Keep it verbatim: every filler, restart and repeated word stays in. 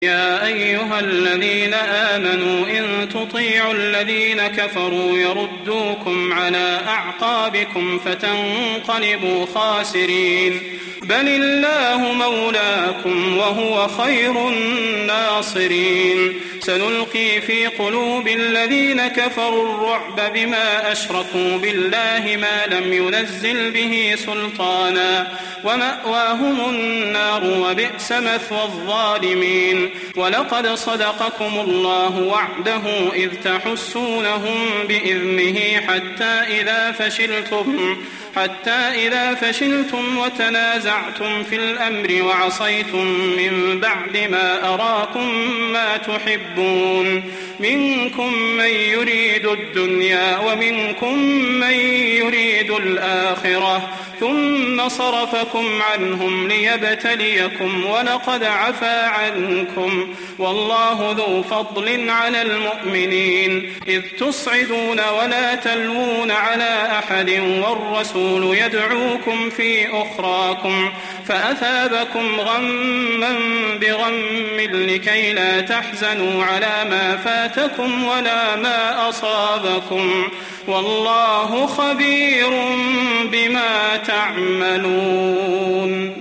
يا أيها الذين آمنوا إن تطيعوا الذين كفروا يردوكم على أعقابكم فتنقلبوا خاسرين بل الله مولاكم وهو خير الناصرين سنلقي في قلوب الذين كفروا الرعب بما أشركوا بالله ما لم ينزل به سلطانا ومأواهم النار وبئس مثوى الظالمين ولقد صدقكم الله وعده إذ تحسونهم بإذنه حتى إذا فشلتم حتى إذا فشلتم وتنازعتم في الأمر وعصيتم من بعد ما أراكم ما تحبون منكم من يريد الدنيا ومنكم من يريد الآخرة ثم صرفكم عنهم ليبتليكم ولقد عفا عنكم والله ذو فضل على المؤمنين إذ تصعدون ولا تلوون على أحد والرسول يدعوكم في أخراكم فأثابكم غما بغم لكي لا تحزنوا على ما فاتكم ولا ما أصابكم والله خبير بما تعملون.